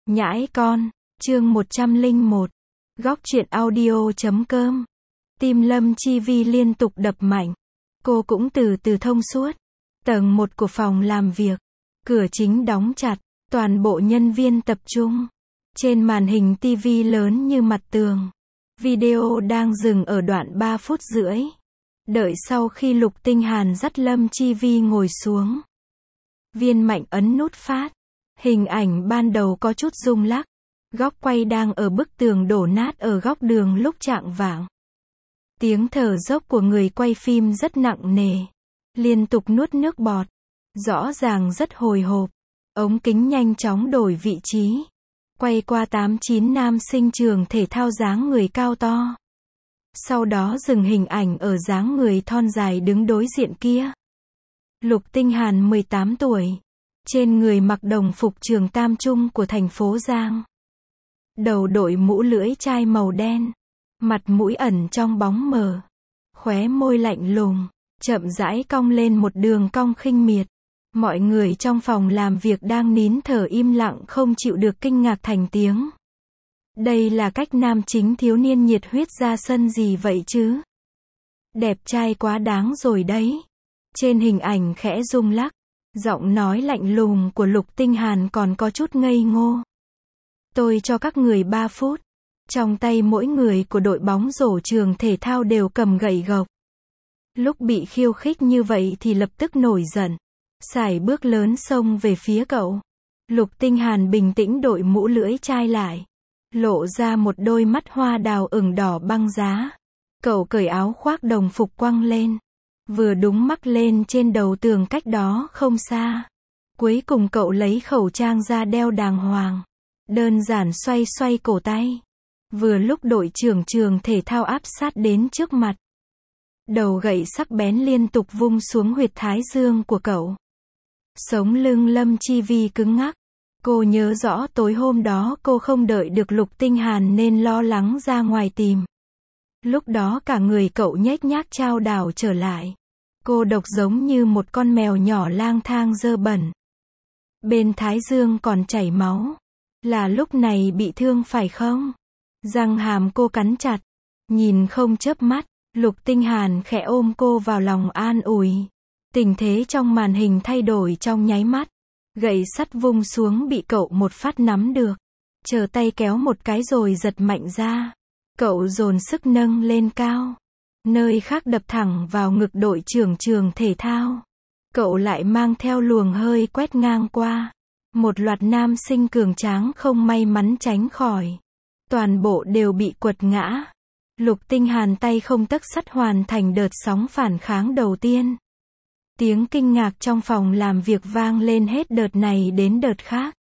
Nhãi con, chương 101. Góc truyện audio.com. Tim Lâm Chi Vi liên tục đập mạnh. Cô cũng từ từ thông suốt. Tầng 1 của phòng làm việc. Cửa chính đóng chặt. Toàn bộ nhân viên tập trung. Trên màn hình TV lớn như mặt tường. Video đang dừng ở đoạn 3 phút rưỡi. Đợi sau khi Lục Tinh Hàn dắt Lâm Chi Vi ngồi xuống. Viên Mạnh ấn nút phát. Hình ảnh ban đầu có chút rung lắc. Góc quay đang ở bức tường đổ nát ở góc đường lúc chạng vạng. Tiếng thở dốc của người quay phim rất nặng nề. Liên tục nuốt nước bọt. Rõ ràng rất hồi hộp. Ống kính nhanh chóng đổi vị trí. Quay qua 8-9 nam sinh trường thể thao dáng người cao to. Sau đó dừng hình ảnh ở dáng người thon dài đứng đối diện kia. Lục Tinh Hàn 18 tuổi. Trên người mặc đồng phục trường tam trung của thành phố Giang. Đầu đội mũ lưỡi chai màu đen. Mặt mũi ẩn trong bóng mờ. Khóe môi lạnh lùng, chậm rãi cong lên một đường cong khinh miệt. Mọi người trong phòng làm việc đang nín thở im lặng không chịu được kinh ngạc thành tiếng. Đây là cách nam chính thiếu niên nhiệt huyết ra sân gì vậy chứ? Đẹp trai quá đáng rồi đấy. Trên hình ảnh khẽ rung lắc. Giọng nói lạnh lùng của Lục Tinh Hàn còn có chút ngây ngô. Tôi cho các người 3 phút. Trong tay mỗi người của đội bóng rổ trường thể thao đều cầm gậy gộc. Lúc bị khiêu khích như vậy thì lập tức nổi giận. Sải bước lớn xông về phía cậu. Lục Tinh Hàn bình tĩnh đội mũ lưỡi chai lại. Lộ ra một đôi mắt hoa đào ửng đỏ băng giá. Cậu cởi áo khoác đồng phục quăng lên. Vừa đúng mắc lên trên đầu tường cách đó không xa. Cuối cùng cậu lấy khẩu trang ra đeo đàng hoàng. Đơn giản xoay xoay cổ tay. Vừa lúc đội trưởng trường thể thao áp sát đến trước mặt. Đầu gậy sắc bén liên tục vung xuống huyệt thái dương của cậu. Sống lưng Lâm Chi Vi cứng ngắc. Cô nhớ rõ tối hôm đó cô không đợi được Lục Tinh Hàn nên lo lắng ra ngoài tìm. Lúc đó cả người cậu nhếch nhác chao đảo trở lại. Cô độc giống như một con mèo nhỏ lang thang dơ bẩn. Bên thái dương còn chảy máu. Là lúc này bị thương phải không? Răng hàm cô cắn chặt. Nhìn không chớp mắt. Lục Tinh Hàn khẽ ôm cô vào lòng an ủi. Tình thế trong màn hình thay đổi trong nháy mắt. Gậy sắt vung xuống bị cậu một phát nắm được. Chờ tay kéo một cái rồi giật mạnh ra. Cậu dồn sức nâng lên cao. Nơi khác đập thẳng vào ngực đội trưởng trường thể thao. Cậu lại mang theo luồng hơi quét ngang qua. Một loạt nam sinh cường tráng không may mắn tránh khỏi. Toàn bộ đều bị quật ngã. Lục Tinh Hàn tay không tấc sắt hoàn thành đợt sóng phản kháng đầu tiên. Tiếng kinh ngạc trong phòng làm việc vang lên hết đợt này đến đợt khác.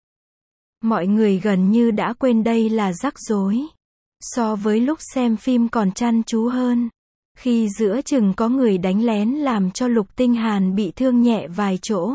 Mọi người gần như đã quên đây là rắc rối. So với lúc xem phim còn chăm chú hơn. Khi giữa chừng có người đánh lén làm cho Lục Tinh Hàn bị thương nhẹ vài chỗ.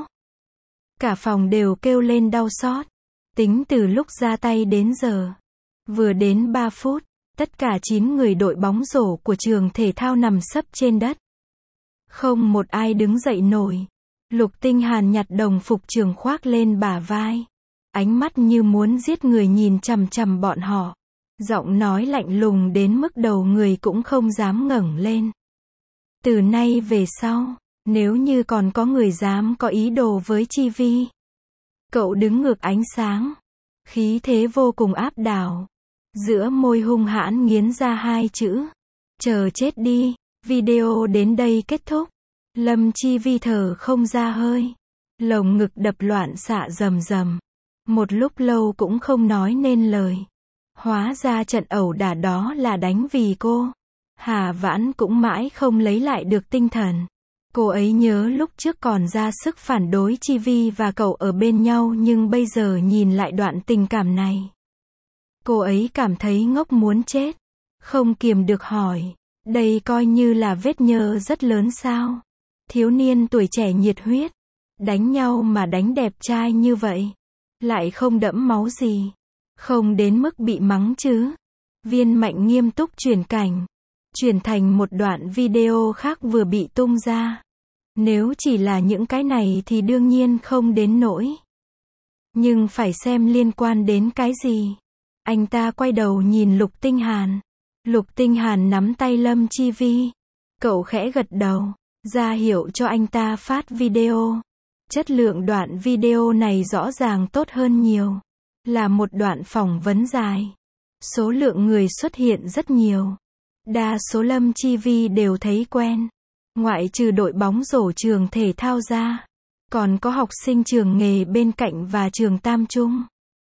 Cả phòng đều kêu lên đau xót. Tính từ lúc ra tay đến giờ. Vừa đến 3 phút, tất cả 9 người đội bóng rổ của trường thể thao nằm sấp trên đất. Không một ai đứng dậy nổi. Lục Tinh Hàn nhặt đồng phục trường khoác lên bả vai. Ánh mắt như muốn giết người nhìn chằm chằm bọn họ. Giọng nói lạnh lùng đến mức đầu người cũng không dám ngẩng lên. Từ nay về sau, nếu như còn có người dám có ý đồ với Chi Vi. Cậu đứng ngược ánh sáng. Khí thế vô cùng áp đảo. Giữa môi hung hãn nghiến ra 2 chữ. Chờ chết đi. Video đến đây kết thúc. Lâm Chi Vi thở không ra hơi. Lồng ngực đập loạn xạ rầm rầm. Một lúc lâu cũng không nói nên lời. Hóa ra trận ẩu đả đó là đánh vì cô. Hà Vãn cũng mãi không lấy lại được tinh thần. Cô ấy nhớ lúc trước còn ra sức phản đối Chi Vi và cậu ở bên nhau nhưng bây giờ nhìn lại đoạn tình cảm này. Cô ấy cảm thấy ngốc muốn chết. Không kiềm được hỏi. Đây coi như là vết nhơ rất lớn sao? Thiếu niên tuổi trẻ nhiệt huyết. Đánh nhau mà đánh đẹp trai như vậy. Lại không đẫm máu gì. Không đến mức bị mắng chứ. Viên Mạnh nghiêm túc chuyển cảnh. Chuyển thành một đoạn video khác vừa bị tung ra. Nếu chỉ là những cái này thì đương nhiên không đến nỗi. Nhưng phải xem liên quan đến cái gì. Anh ta quay đầu nhìn Lục Tinh Hàn. Lục Tinh Hàn nắm tay Lâm Chi Vi. Cậu khẽ gật đầu, ra hiệu cho anh ta phát video. Chất lượng đoạn video này rõ ràng tốt hơn nhiều. Là một đoạn phỏng vấn dài. Số lượng người xuất hiện rất nhiều. Đa số Lâm Chi Vi đều thấy quen. Ngoại trừ đội bóng rổ trường thể thao ra. Còn có học sinh trường nghề bên cạnh và trường Tam Trung.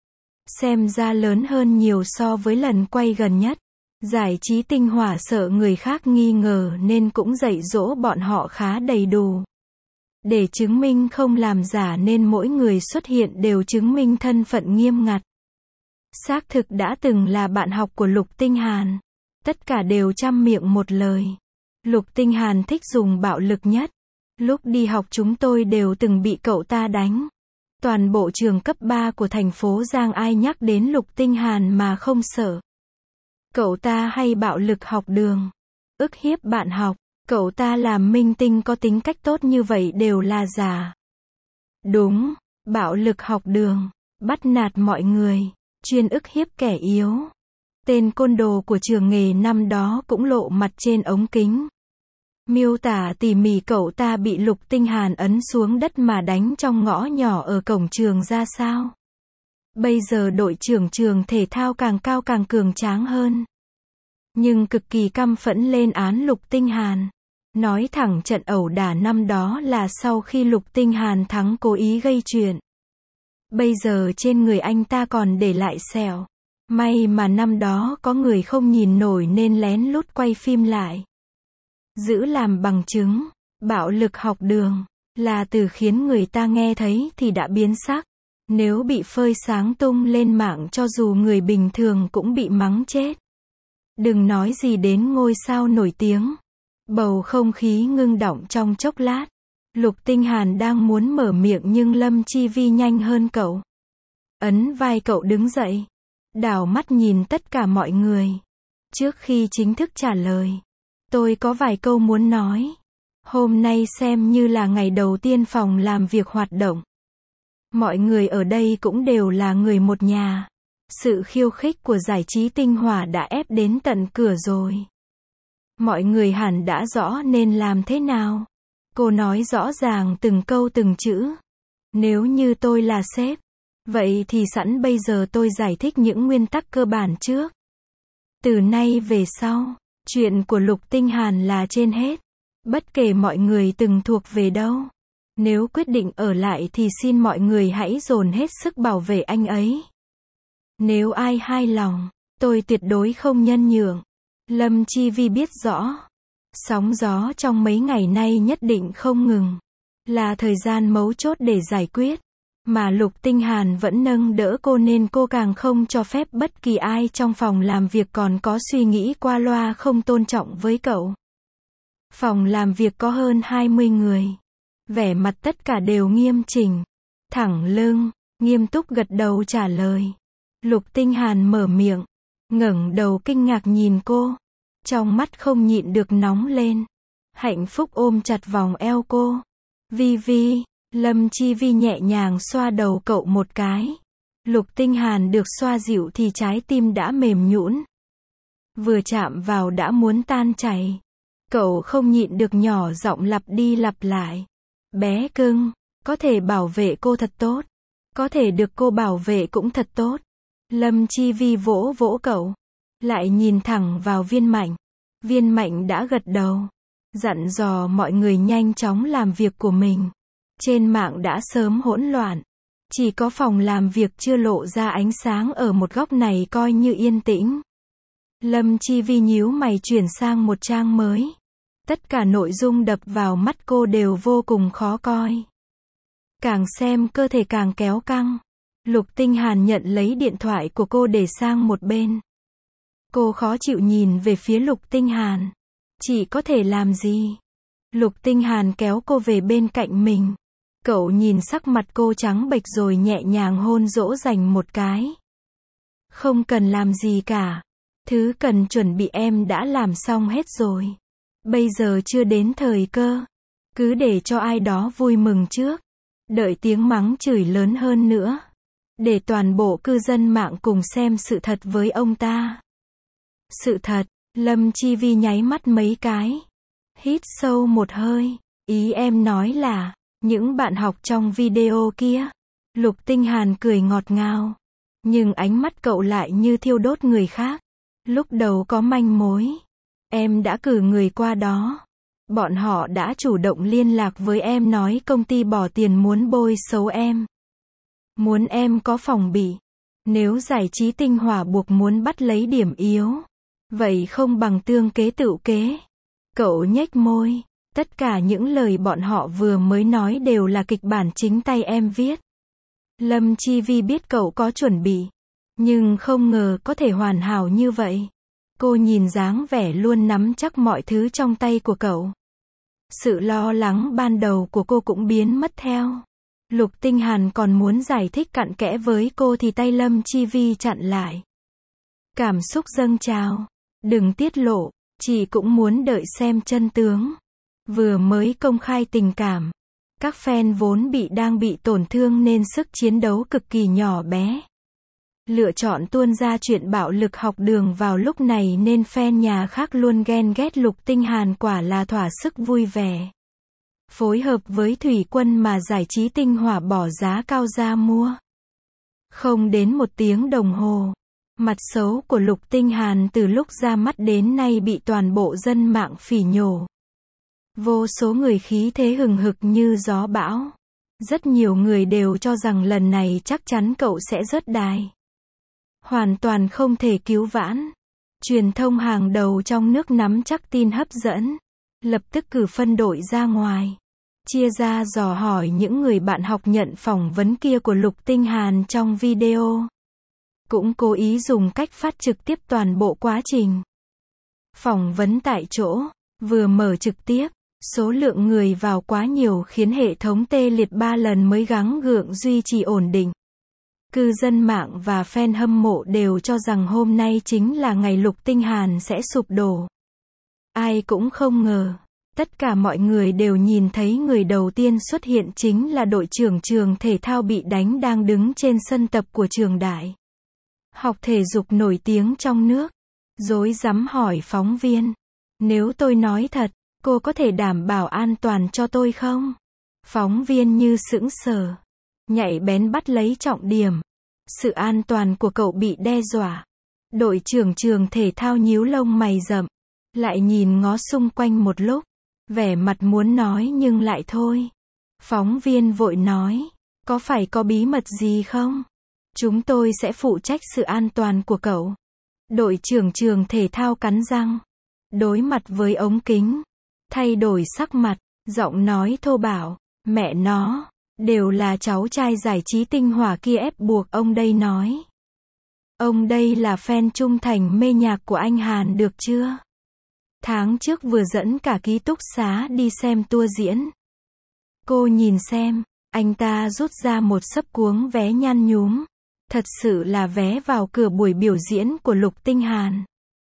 Xem ra lớn hơn nhiều so với lần quay gần nhất. Giải trí tinh hỏa sợ người khác nghi ngờ nên cũng dạy dỗ bọn họ khá đầy đủ. Để chứng minh không làm giả nên mỗi người xuất hiện đều chứng minh thân phận nghiêm ngặt. Xác thực đã từng là bạn học của Lục Tinh Hàn. Tất cả đều trăm miệng một lời. Lục Tinh Hàn thích dùng bạo lực nhất. Lúc đi học chúng tôi đều từng bị cậu ta đánh. Toàn bộ trường cấp 3 của thành phố Giang ai nhắc đến Lục Tinh Hàn mà không sợ. Cậu ta hay bạo lực học đường. Ức hiếp bạn học. Cậu ta làm minh tinh có tính cách tốt như vậy đều là giả. Đúng, bạo lực học đường. Bắt nạt mọi người. Chuyên ức hiếp kẻ yếu. Tên côn đồ của trường nghề năm đó cũng lộ mặt trên ống kính. Miêu tả tỉ mỉ cậu ta bị Lục Tinh Hàn ấn xuống đất mà đánh trong ngõ nhỏ ở cổng trường ra sao. Bây giờ đội trưởng trường thể thao càng cao càng cường tráng hơn. Nhưng cực kỳ căm phẫn lên án Lục Tinh Hàn. Nói thẳng trận ẩu đả năm đó là sau khi Lục Tinh Hàn thắng cố ý gây chuyện. Bây giờ trên người anh ta còn để lại sẹo. May mà năm đó có người không nhìn nổi nên lén lút quay phim lại. Giữ làm bằng chứng. Bạo lực học đường là từ khiến người ta nghe thấy thì đã biến sắc. Nếu bị phơi sáng tung lên mạng cho dù người bình thường cũng bị mắng chết. Đừng nói gì đến ngôi sao nổi tiếng. Bầu không khí ngưng đọng trong chốc lát. Lục Tinh Hàn đang muốn mở miệng nhưng Lâm Chi Vi nhanh hơn cậu. Ấn vai cậu đứng dậy. Đảo mắt nhìn tất cả mọi người. Trước khi chính thức trả lời. Tôi có vài câu muốn nói. Hôm nay xem như là ngày đầu tiên phòng làm việc hoạt động. Mọi người ở đây cũng đều là người một nhà. Sự khiêu khích của giải trí tinh hỏa đã ép đến tận cửa rồi. Mọi người hẳn đã rõ nên làm thế nào. Cô nói rõ ràng từng câu từng chữ. Nếu như tôi là sếp, vậy thì sẵn bây giờ tôi giải thích những nguyên tắc cơ bản trước. Từ nay về sau, chuyện của Lục Tinh Hàn là trên hết. Bất kể mọi người từng thuộc về đâu. Nếu quyết định ở lại thì xin mọi người hãy dồn hết sức bảo vệ anh ấy. Nếu ai hài lòng, tôi tuyệt đối không nhân nhượng. Lâm Chi Vi biết rõ. Sóng gió trong mấy ngày nay nhất định không ngừng. Là thời gian mấu chốt để giải quyết. Mà Lục Tinh Hàn vẫn nâng đỡ cô nên cô càng không cho phép bất kỳ ai trong phòng làm việc còn có suy nghĩ qua loa không tôn trọng với cậu. Phòng làm việc có hơn 20 người. Vẻ mặt tất cả đều nghiêm chỉnh. Thẳng lưng, nghiêm túc gật đầu trả lời. Lục Tinh Hàn mở miệng. Ngẩng đầu kinh ngạc nhìn cô. Trong mắt không nhịn được nóng lên. Hạnh phúc ôm chặt vòng eo cô. Vi Vi, Lâm Chi Vi nhẹ nhàng xoa đầu cậu một cái. Lục Tinh Hàn được xoa dịu thì trái tim đã mềm nhũn. Vừa chạm vào đã muốn tan chảy. Cậu không nhịn được nhỏ giọng lặp đi lặp lại. Bé cưng, có thể bảo vệ cô thật tốt. Có thể được cô bảo vệ cũng thật tốt. Lâm Chi Vi vỗ vỗ cậu. Lại nhìn thẳng vào Viên Mạnh. Viên Mạnh đã gật đầu. Dặn dò mọi người nhanh chóng làm việc của mình. Trên mạng đã sớm hỗn loạn. Chỉ có phòng làm việc chưa lộ ra ánh sáng ở một góc này coi như yên tĩnh. Lâm Chi Vi nhíu mày chuyển sang một trang mới. Tất cả nội dung đập vào mắt cô đều vô cùng khó coi. Càng xem cơ thể càng kéo căng. Lục Tinh Hàn nhận lấy điện thoại của cô để sang một bên. Cô khó chịu nhìn về phía Lục Tinh Hàn. Chị có thể làm gì? Lục Tinh Hàn kéo cô về bên cạnh mình. Cậu nhìn sắc mặt cô trắng bệch rồi nhẹ nhàng hôn dỗ dành một cái. Không cần làm gì cả. Thứ cần chuẩn bị em đã làm xong hết rồi. Bây giờ chưa đến thời cơ. Cứ để cho ai đó vui mừng trước. Đợi tiếng mắng chửi lớn hơn nữa. để toàn bộ cư dân mạng cùng xem sự thật với ông ta. Sự thật, Lâm Chi Vi nháy mắt mấy cái. Hít sâu một hơi. Ý em nói là, những bạn học trong video kia. Lục Tinh Hàn cười ngọt ngào. Nhưng ánh mắt cậu lại như thiêu đốt người khác. Lúc đầu có manh mối. Em đã cử người qua đó. Bọn họ đã chủ động liên lạc với em nói công ty bỏ tiền muốn bôi xấu em. Muốn em có phòng bị. Nếu giải trí tinh hỏa buộc muốn bắt lấy điểm yếu. Vậy không bằng tương kế tựu kế. Cậu nhếch môi. Tất cả những lời bọn họ vừa mới nói đều là kịch bản chính tay em viết. Lâm Chi Vi biết cậu có chuẩn bị. Nhưng không ngờ có thể hoàn hảo như vậy. Cô nhìn dáng vẻ luôn nắm chắc mọi thứ trong tay của cậu. Sự lo lắng ban đầu của cô cũng biến mất theo. Lục Tinh Hàn còn muốn giải thích cặn kẽ với cô thì tay Lâm Chi Vi chặn lại. Cảm xúc dâng trào. Đừng tiết lộ, chị cũng muốn đợi xem chân tướng. Vừa mới công khai tình cảm. Các fan vốn đang bị tổn thương nên sức chiến đấu cực kỳ nhỏ bé. Lựa chọn tuôn ra chuyện bạo lực học đường vào lúc này nên fan nhà khác luôn ghen ghét Lục Tinh Hàn quả là thỏa sức vui vẻ. Phối hợp với thủy quân mà giải trí tinh hỏa bỏ giá cao ra mua. Không đến 1 tiếng đồng hồ. Mặt xấu của Lục Tinh Hàn từ lúc ra mắt đến nay bị toàn bộ dân mạng phỉ nhổ. Vô số người khí thế hừng hực như gió bão. Rất nhiều người đều cho rằng lần này chắc chắn cậu sẽ rớt đài. Hoàn toàn không thể cứu vãn. Truyền thông hàng đầu trong nước nắm chắc tin hấp dẫn. Lập tức cử phân đội ra ngoài. Chia ra dò hỏi những người bạn học nhận phỏng vấn kia của Lục Tinh Hàn trong video. Cũng cố ý dùng cách phát trực tiếp toàn bộ quá trình. Phỏng vấn tại chỗ, vừa mở trực tiếp, số lượng người vào quá nhiều khiến hệ thống tê liệt 3 lần mới gắng gượng duy trì ổn định. Cư dân mạng và fan hâm mộ đều cho rằng hôm nay chính là ngày Lục Tinh Hàn sẽ sụp đổ. Ai cũng không ngờ. Tất cả mọi người đều nhìn thấy người đầu tiên xuất hiện chính là đội trưởng trường thể thao bị đánh đang đứng trên sân tập của trường đại học thể dục nổi tiếng trong nước. Rối rắm hỏi phóng viên. Nếu tôi nói thật, cô có thể đảm bảo an toàn cho tôi không? Phóng viên như sững sờ. Nhạy bén bắt lấy trọng điểm. Sự an toàn của cậu bị đe dọa. Đội trưởng trường thể thao nhíu lông mày rậm. Lại nhìn ngó xung quanh một lúc. Vẻ mặt muốn nói nhưng lại thôi. Phóng viên vội nói. Có phải có bí mật gì không? Chúng tôi sẽ phụ trách sự an toàn của cậu. Đội trưởng trường thể thao cắn răng. Đối mặt với ống kính. Thay đổi sắc mặt. Giọng nói thô bạo. Mẹ nó. Đều là cháu trai giải trí tinh hỏa kia ép buộc ông đây nói. Ông đây là fan trung thành mê nhạc của anh Hàn được chưa? Tháng trước vừa dẫn cả ký túc xá đi xem tour diễn. Cô nhìn xem, anh ta rút ra một xấp cuống vé nhăn nhúm. Thật sự là vé vào cửa buổi biểu diễn của Lục Tinh Hàn.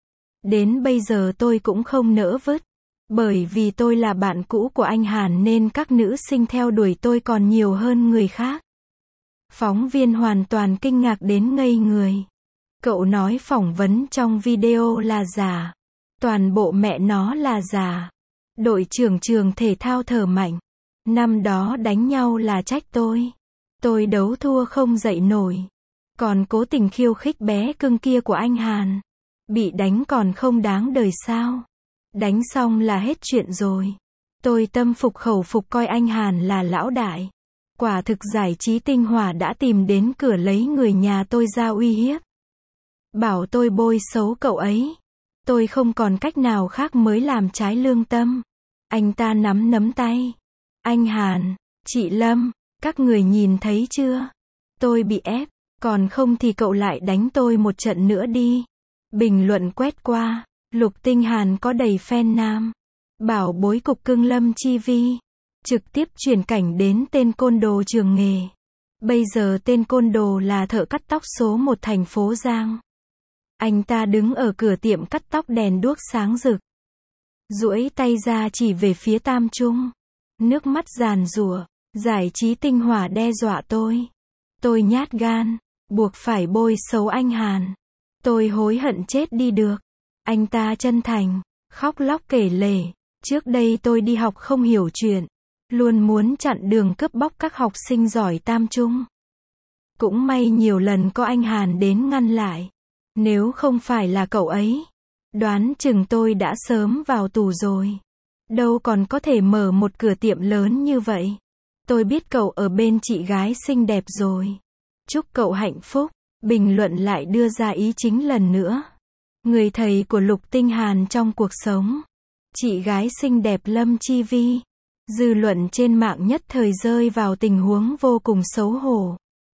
Đến bây giờ tôi cũng không nỡ vứt. Bởi vì tôi là bạn cũ của anh Hàn nên các nữ sinh theo đuổi tôi còn nhiều hơn người khác. Phóng viên hoàn toàn kinh ngạc đến ngây người. Cậu nói phỏng vấn trong video là giả. Toàn bộ mẹ nó là giả. Đội trưởng trường thể thao thở mạnh. Năm đó đánh nhau là trách tôi. Tôi đấu thua không dậy nổi. Còn cố tình khiêu khích bé cưng kia của anh Hàn. Bị đánh còn không đáng đời sao? Đánh xong là hết chuyện rồi. Tôi tâm phục khẩu phục coi anh Hàn là lão đại. Quả thực giải trí tinh hỏa đã tìm đến cửa lấy người nhà tôi ra uy hiếp. Bảo tôi bôi xấu cậu ấy. Tôi không còn cách nào khác mới làm trái lương tâm. Anh ta nắm tay. Anh Hàn, chị Lâm, các người nhìn thấy chưa? Tôi bị ép, còn không thì cậu lại đánh tôi một trận nữa đi. Bình luận quét qua, Lục Tinh Hàn có đầy fan nam. Bảo bối cục cưng Lâm Chi Vi. Trực tiếp chuyển cảnh đến tên côn đồ trường nghề. Bây giờ tên côn đồ là thợ cắt tóc số 1 thành phố Giang. Anh ta đứng ở cửa tiệm cắt tóc đèn đuốc sáng rực. Duỗi tay ra chỉ về phía Tam Trung. Nước mắt giàn giụa. Giải trí tinh hỏa đe dọa tôi. Tôi nhát gan, buộc phải bôi xấu anh Hàn. Tôi hối hận chết đi được. Anh ta chân thành, khóc lóc kể lể. Trước đây tôi đi học không hiểu chuyện. Luôn muốn chặn đường cướp bóc các học sinh giỏi tam trung. Cũng may nhiều lần có anh Hàn đến ngăn lại. Nếu không phải là cậu ấy, đoán chừng tôi đã sớm vào tù rồi. Đâu còn có thể mở một cửa tiệm lớn như vậy. Tôi biết cậu ở bên chị gái xinh đẹp rồi. Chúc cậu hạnh phúc. Bình luận lại đưa ra ý chính lần nữa. Người thầy của Lục Tinh Hàn trong cuộc sống. Chị gái xinh đẹp Lâm Chi Vi. Dư luận trên mạng nhất thời rơi vào tình huống vô cùng xấu hổ.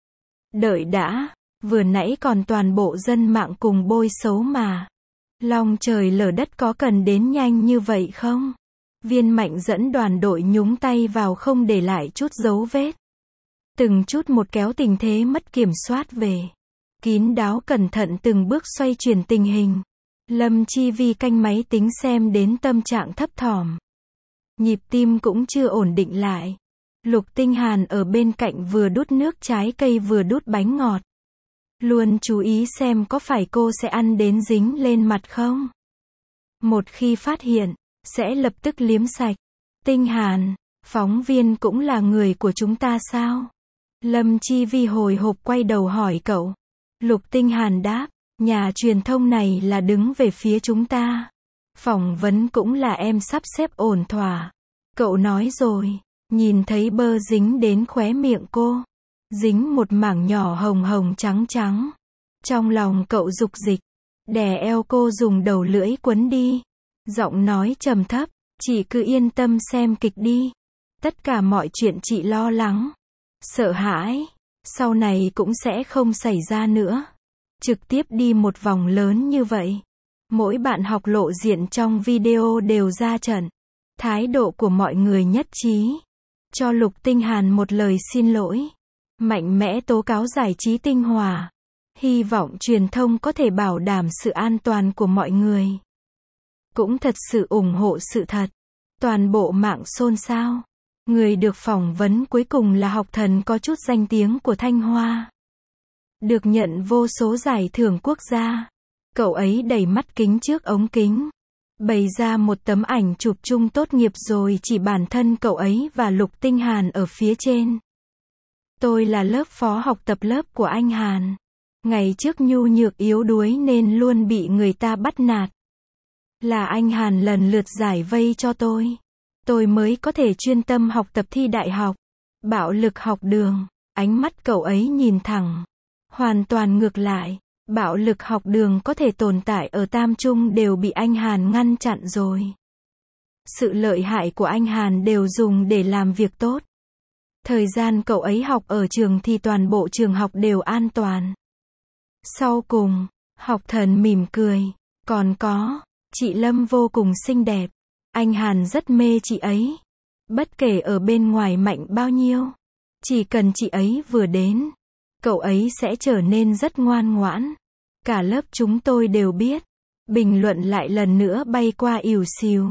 Đợi đã, vừa nãy còn toàn bộ dân mạng cùng bôi xấu mà. Long trời lở đất có cần đến nhanh như vậy không? Viên Mạnh dẫn đoàn đội nhúng tay vào không để lại chút dấu vết. Từng chút một kéo tình thế mất kiểm soát về. Kín đáo cẩn thận từng bước xoay chuyển tình hình. Lâm Chi Vi canh máy tính xem đến tâm trạng thấp thỏm. Nhịp tim cũng chưa ổn định lại. Lục Tinh Hàn ở bên cạnh vừa đút nước trái cây vừa đút bánh ngọt. Luôn chú ý xem có phải cô sẽ ăn đến dính lên mặt không. Một khi phát hiện, sẽ lập tức liếm sạch. Tinh Hàn, phóng viên cũng là người của chúng ta sao? Lâm Chi Vi hồi hộp quay đầu hỏi cậu. Lục Tinh Hàn đáp, nhà truyền thông này là đứng về phía chúng ta. Phỏng vấn cũng là em sắp xếp ổn thỏa. Cậu nói rồi, nhìn thấy bơ dính đến khóe miệng cô. Dính một mảng nhỏ hồng hồng trắng trắng. Trong lòng cậu dục dịch, đè eo cô dùng đầu lưỡi quấn đi. Giọng nói trầm thấp, chị cứ yên tâm xem kịch đi. Tất cả mọi chuyện chị lo lắng, sợ hãi, sau này cũng sẽ không xảy ra nữa. Trực tiếp đi một vòng lớn như vậy. Mỗi bạn học lộ diện trong video đều ra trận. Thái độ của mọi người nhất trí. Cho Lục Tinh Hàn một lời xin lỗi. Mạnh mẽ tố cáo giải trí Tinh Hòa. Hy vọng truyền thông có thể bảo đảm sự an toàn của mọi người. Cũng thật sự ủng hộ sự thật. Toàn bộ mạng xôn xao. Người được phỏng vấn cuối cùng là học thần có chút danh tiếng của Thanh Hoa. Được nhận vô số giải thưởng quốc gia. Cậu ấy đẩy mắt kính trước ống kính. Bày ra một tấm ảnh chụp chung tốt nghiệp rồi chỉ bản thân cậu ấy và Lục Tinh Hàn ở phía trên. Tôi là lớp phó học tập lớp của anh Hàn. Ngày trước nhu nhược yếu đuối nên luôn bị người ta bắt nạt. Là anh Hàn lần lượt giải vây cho tôi. Tôi mới có thể chuyên tâm học tập thi đại học. Bạo lực học đường. Ánh mắt cậu ấy nhìn thẳng. Hoàn toàn ngược lại. Bạo lực học đường có thể tồn tại ở Tam Trung đều bị anh Hàn ngăn chặn rồi. Sự lợi hại của anh Hàn đều dùng để làm việc tốt. Thời gian cậu ấy học ở trường thì toàn bộ trường học đều an toàn. Sau cùng, học thần mỉm cười. Còn có, chị Lâm vô cùng xinh đẹp. Anh Hàn rất mê chị ấy. Bất kể ở bên ngoài mạnh bao nhiêu. Chỉ cần chị ấy vừa đến, cậu ấy sẽ trở nên rất ngoan ngoãn. Cả lớp chúng tôi đều biết. Bình luận lại lần nữa bay qua ỉu xìu.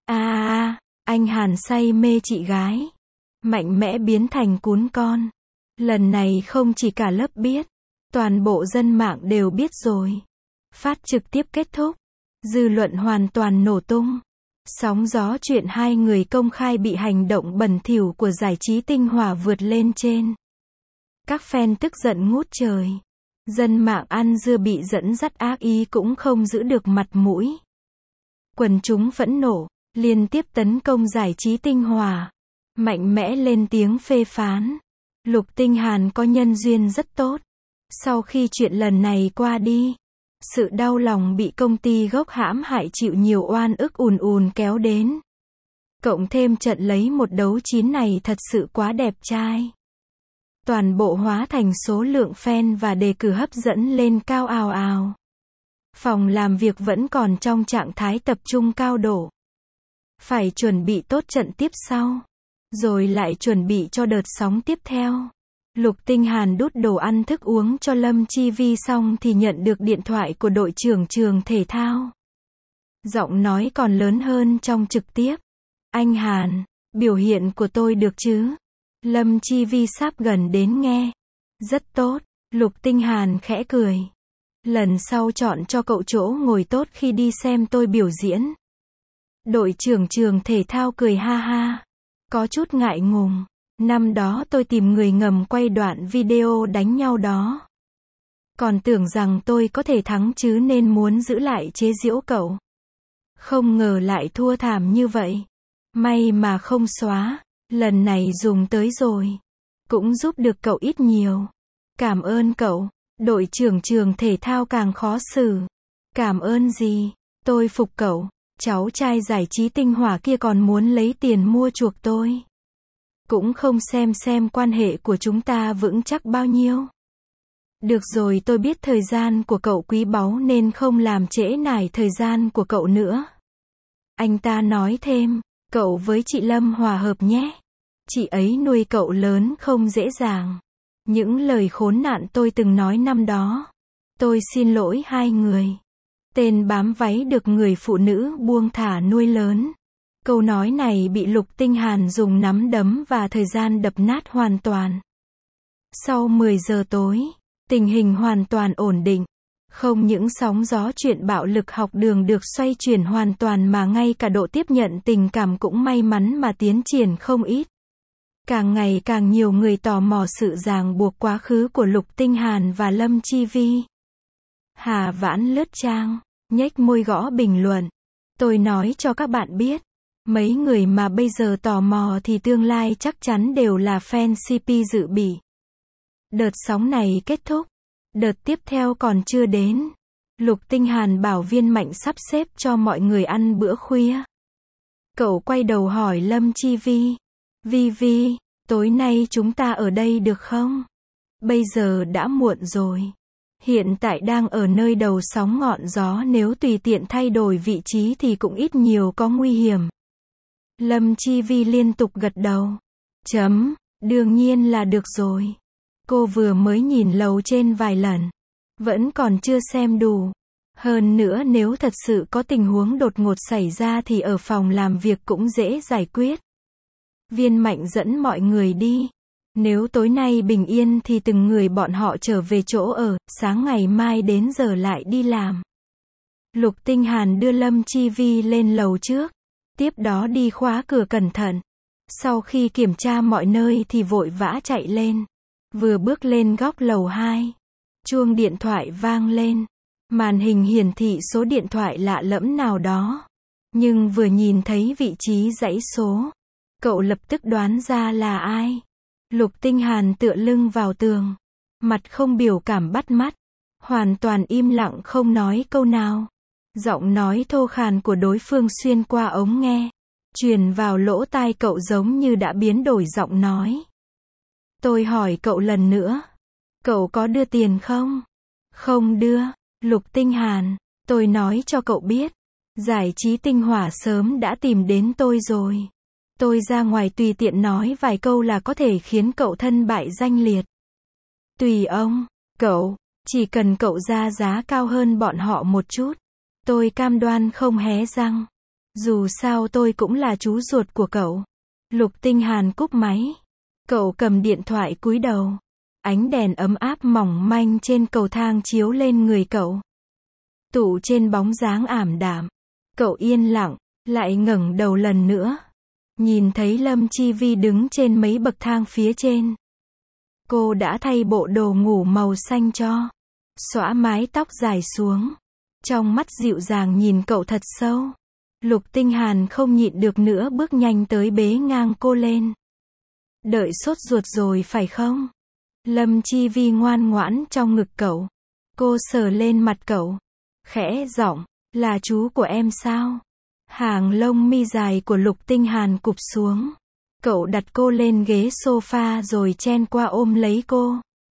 Anh Hàn say mê chị gái. Mạnh mẽ biến thành cún con. Lần này không chỉ cả lớp biết. Toàn bộ dân mạng đều biết rồi. Phát trực tiếp kết thúc. Dư luận hoàn toàn nổ tung. Sóng gió chuyện hai người công khai bị hành động bẩn thỉu của giải trí Tinh Hòa vượt lên trên. Các fan tức giận ngút trời. Dân mạng ăn dưa bị dẫn dắt ác ý cũng không giữ được mặt mũi. Quần chúng phẫn nộ, liên tiếp tấn công giải trí Tinh Hòa. Mạnh mẽ lên tiếng phê phán. Lục Tinh Hàn có nhân duyên rất tốt. Sau khi chuyện lần này qua đi, sự đau lòng bị công ty gốc hãm hại chịu nhiều oan ức ùn ùn kéo đến. Cộng thêm trận lấy một đấu chín này thật sự quá đẹp trai. Toàn bộ hóa thành số lượng fan và đề cử hấp dẫn lên cao ào ào. Phòng làm việc vẫn còn trong trạng thái tập trung cao độ. Phải chuẩn bị tốt trận tiếp sau. Rồi lại chuẩn bị cho đợt sóng tiếp theo. Lục Tinh Hàn đút đồ ăn thức uống cho Lâm Chi Vi xong thì nhận được điện thoại của đội trưởng trường thể thao. Giọng nói còn lớn hơn trong trực tiếp. Anh Hàn, biểu hiện của tôi được chứ? Lâm Chi Vi sắp gần đến nghe. Rất tốt, Lục Tinh Hàn khẽ cười. Lần sau chọn cho cậu chỗ ngồi tốt khi đi xem tôi biểu diễn. Đội trưởng trường thể thao cười ha ha. Có chút ngại ngùng. Năm đó tôi tìm người ngầm quay đoạn video đánh nhau đó. Còn tưởng rằng tôi có thể thắng chứ nên muốn giữ lại chế giễu cậu. Không ngờ lại thua thảm như vậy. May mà không xóa. Lần này dùng tới rồi. Cũng giúp được cậu ít nhiều. Cảm ơn cậu. Đội trưởng trường thể thao càng khó xử. Cảm ơn gì? Tôi phục cậu. Cháu trai giải trí tinh hỏa kia còn muốn lấy tiền mua chuộc tôi. Cũng không xem quan hệ của chúng ta vững chắc bao nhiêu. Được rồi, tôi biết thời gian của cậu quý báu nên không làm trễ nải thời gian của cậu nữa. Anh ta nói thêm, cậu với chị Lâm hòa hợp nhé. Chị ấy nuôi cậu lớn không dễ dàng. Những lời khốn nạn tôi từng nói năm đó. Tôi xin lỗi hai người. Tên bám váy được người phụ nữ buông thả nuôi lớn. Câu nói này bị Lục Tinh Hàn dùng nắm đấm và thời gian đập nát hoàn toàn. Sau 10 giờ tối, tình hình hoàn toàn ổn định. Không những sóng gió chuyện bạo lực học đường được xoay chuyển hoàn toàn mà ngay cả độ tiếp nhận tình cảm cũng may mắn mà tiến triển không ít. Càng ngày càng nhiều người tò mò sự ràng buộc quá khứ của Lục Tinh Hàn và Lâm Chi Vi. Hà Vãn lướt trang, nhếch môi gõ bình luận. Tôi nói cho các bạn biết, mấy người mà bây giờ tò mò thì tương lai chắc chắn đều là fan CP dự bị. Đợt sóng này kết thúc, đợt tiếp theo còn chưa đến. Lục Tinh Hàn bảo Viên Mạnh sắp xếp cho mọi người ăn bữa khuya. Cậu quay đầu hỏi Lâm Chi Vi. Vi Vi, tối nay chúng ta ở đây được không? Bây giờ đã muộn rồi. Hiện tại đang ở nơi đầu sóng ngọn gió, nếu tùy tiện thay đổi vị trí thì cũng ít nhiều có nguy hiểm. Lâm Chi Vi liên tục gật đầu. Đương nhiên là được rồi. Cô vừa mới nhìn lầu trên vài lần. Vẫn còn chưa xem đủ. Hơn nữa nếu thật sự có tình huống đột ngột xảy ra thì ở phòng làm việc cũng dễ giải quyết. Viên Mạnh dẫn mọi người đi. Nếu tối nay bình yên thì từng người bọn họ trở về chỗ ở, sáng ngày mai đến giờ lại đi làm. Lục Tinh Hàn đưa Lâm Chi Vi lên lầu trước. Tiếp đó đi khóa cửa cẩn thận. Sau khi kiểm tra mọi nơi thì vội vã chạy lên. Vừa bước lên góc lầu 2. Chuông điện thoại vang lên. Màn hình hiển thị số điện thoại lạ lẫm nào đó. Nhưng vừa nhìn thấy vị trí dãy số, cậu lập tức đoán ra là ai. Lục Tinh Hàn tựa lưng vào tường. Mặt không biểu cảm bắt mắt. Hoàn toàn im lặng không nói câu nào. Giọng nói thô khàn của đối phương xuyên qua ống nghe. Truyền vào lỗ tai cậu giống như đã biến đổi giọng nói. Tôi hỏi cậu lần nữa. Cậu có đưa tiền không? Không đưa. Lục Tinh Hàn, tôi nói cho cậu biết. Giải trí tinh hỏa sớm đã tìm đến tôi rồi. Tôi ra ngoài tùy tiện nói vài câu là có thể khiến cậu thân bại danh liệt. Tùy ông, cậu, chỉ cần cậu ra giá cao hơn bọn họ một chút. Tôi cam đoan không hé răng. Dù sao tôi cũng là chú ruột của cậu. Lục Tinh Hàn cúp máy. Cậu cầm điện thoại cúi đầu. Ánh đèn ấm áp mỏng manh trên cầu thang chiếu lên người cậu. Tụ trên bóng dáng ảm đạm. Cậu yên lặng, lại ngẩng đầu lần nữa. Nhìn thấy Lâm Chi Vi đứng trên mấy bậc thang phía trên. Cô đã thay bộ đồ ngủ màu xanh cho. Xõa mái tóc dài xuống. Trong mắt dịu dàng nhìn cậu thật sâu. Lục Tinh Hàn không nhịn được nữa bước nhanh tới bế ngang cô lên. Đợi sốt ruột rồi phải không? Lâm Chi Vi ngoan ngoãn trong ngực cậu. Cô sờ lên mặt cậu. Khẽ giọng, là chú của em sao? Hàng lông mi dài của Lục Tinh Hàn cụp xuống. Cậu đặt cô lên ghế sofa rồi chen qua ôm lấy cô.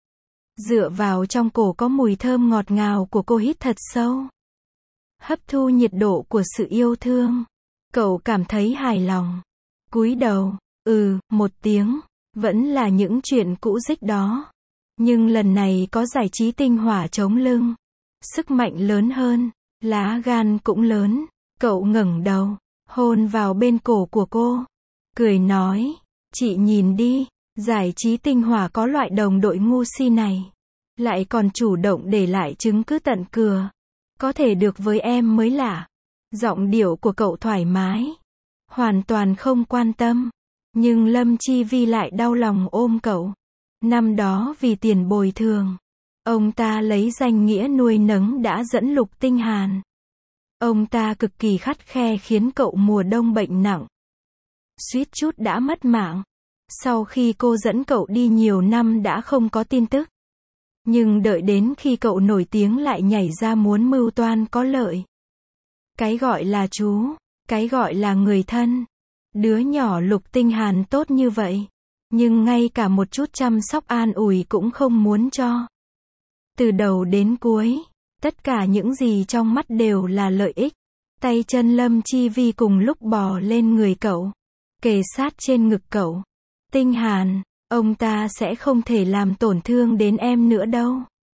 Dựa vào trong cổ có mùi thơm ngọt ngào của cô, hít thật sâu. Hấp thu nhiệt độ của sự yêu thương. Cậu cảm thấy hài lòng. Cúi đầu, một tiếng. Vẫn là những chuyện cũ rích đó. Nhưng lần này có giải trí tinh hỏa chống lưng. Sức mạnh lớn hơn. Lá gan cũng lớn. Cậu ngẩng đầu. Hôn vào bên cổ của cô. Cười nói. Chị nhìn đi. Giải trí tinh hỏa có loại đồng đội ngu si này. Lại còn chủ động để lại chứng cứ tận cửa. Có thể được với em mới lạ. Giọng điệu của cậu thoải mái. Hoàn toàn không quan tâm. Nhưng Lâm Chi Vi lại đau lòng ôm cậu. Năm đó vì tiền bồi thường, ông ta lấy danh nghĩa nuôi nấng đã dẫn Lục Tinh Hàn. Ông ta cực kỳ khắt khe khiến cậu mùa đông bệnh nặng. Suýt chút đã mất mạng. Sau khi cô dẫn cậu đi nhiều năm đã không có tin tức. Nhưng đợi đến khi cậu nổi tiếng lại nhảy ra muốn mưu toan có lợi. Cái gọi là chú, cái gọi là người thân. Đứa nhỏ Lục Tinh Hàn tốt như vậy. Nhưng ngay cả một chút chăm sóc an ủi cũng không muốn cho. Từ đầu đến cuối, tất cả những gì trong mắt đều là lợi ích. Tay chân Lâm Chi Vi cùng lúc bò lên người cậu. Kề sát trên ngực cậu. Tinh Hàn, ông ta sẽ không thể làm tổn thương đến em nữa đâu.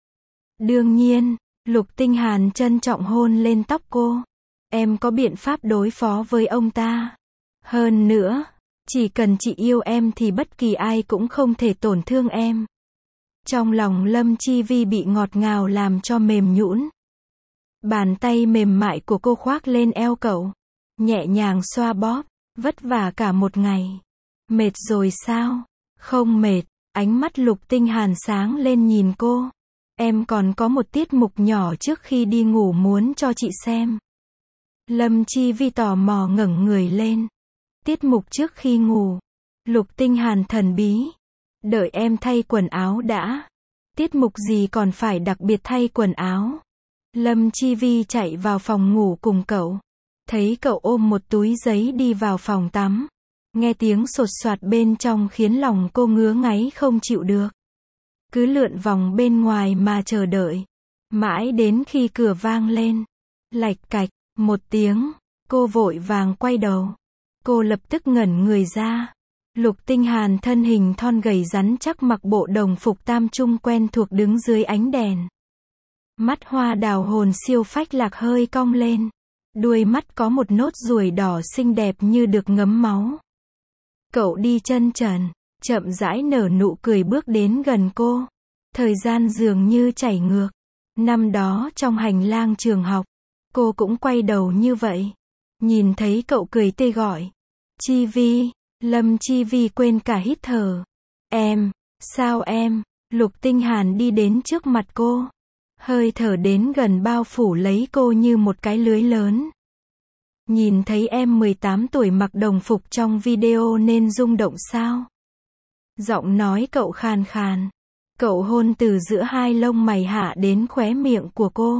Đương nhiên, Lục Tinh Hàn trân trọng hôn lên tóc cô. Em có biện pháp đối phó với ông ta. Hơn nữa, chỉ cần chị yêu em thì bất kỳ ai cũng không thể tổn thương em. Trong lòng Lâm Chi Vi bị ngọt ngào làm cho mềm nhũn. Bàn tay mềm mại của cô khoác lên eo cậu. Nhẹ nhàng xoa bóp. Vất vả cả một ngày. Mệt rồi sao? Không mệt. Ánh mắt Lục Tinh Hàn sáng lên nhìn cô. Em còn có một tiết mục nhỏ trước khi đi ngủ muốn cho chị xem. Lâm Chi Vi tò mò ngẩng người lên. Tiết mục trước khi ngủ. Lục Tinh Hàn thần bí. Đợi em thay quần áo đã. Tiết mục gì còn phải đặc biệt thay quần áo. Lâm Chi Vi chạy vào phòng ngủ cùng cậu. Thấy cậu ôm một túi giấy đi vào phòng tắm. Nghe tiếng sột soạt bên trong khiến lòng cô ngứa ngáy không chịu được. Cứ lượn vòng bên ngoài mà chờ đợi. Mãi đến khi cửa vang lên. Lạch cạch, một tiếng. Cô vội vàng quay đầu. Cô lập tức ngẩn người ra. Lục Tinh Hàn thân hình thon gầy rắn chắc mặc bộ đồng phục tam trung quen thuộc đứng dưới ánh đèn. Mắt hoa đào hồn siêu phách lạc hơi cong lên. Đuôi mắt có một nốt ruồi đỏ xinh đẹp như được ngấm máu. Cậu đi chân trần, chậm rãi nở nụ cười bước đến gần cô. Thời gian dường như chảy ngược. Năm đó trong hành lang trường học, cô cũng quay đầu như vậy. Nhìn thấy cậu cười tươi gọi. Chi Vi, Lâm Chi Vi quên cả hít thở. Em, sao em? Lục Tinh Hàn đi đến trước mặt cô. Hơi thở đến gần bao phủ lấy cô như một cái lưới lớn. Nhìn thấy em 18 tuổi mặc đồng phục trong video nên rung động sao? Giọng nói cậu khàn khàn. Cậu hôn từ giữa hai lông mày hạ đến khóe miệng của cô.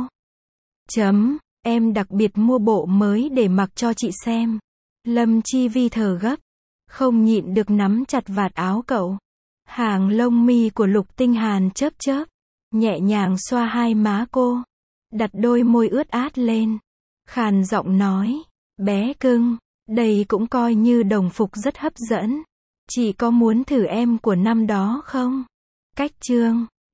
Em đặc biệt mua bộ mới để mặc cho chị xem. Lâm Chi Vi thở gấp. Không nhịn được nắm chặt vạt áo cậu. Hàng lông mi của Lục Tinh Hàn chớp chớp. Nhẹ nhàng xoa hai má cô. Đặt đôi môi ướt át lên. Khàn giọng nói. Bé cưng, đây cũng coi như đồng phục rất hấp dẫn. Chị có muốn thử em của năm đó không? Cách chương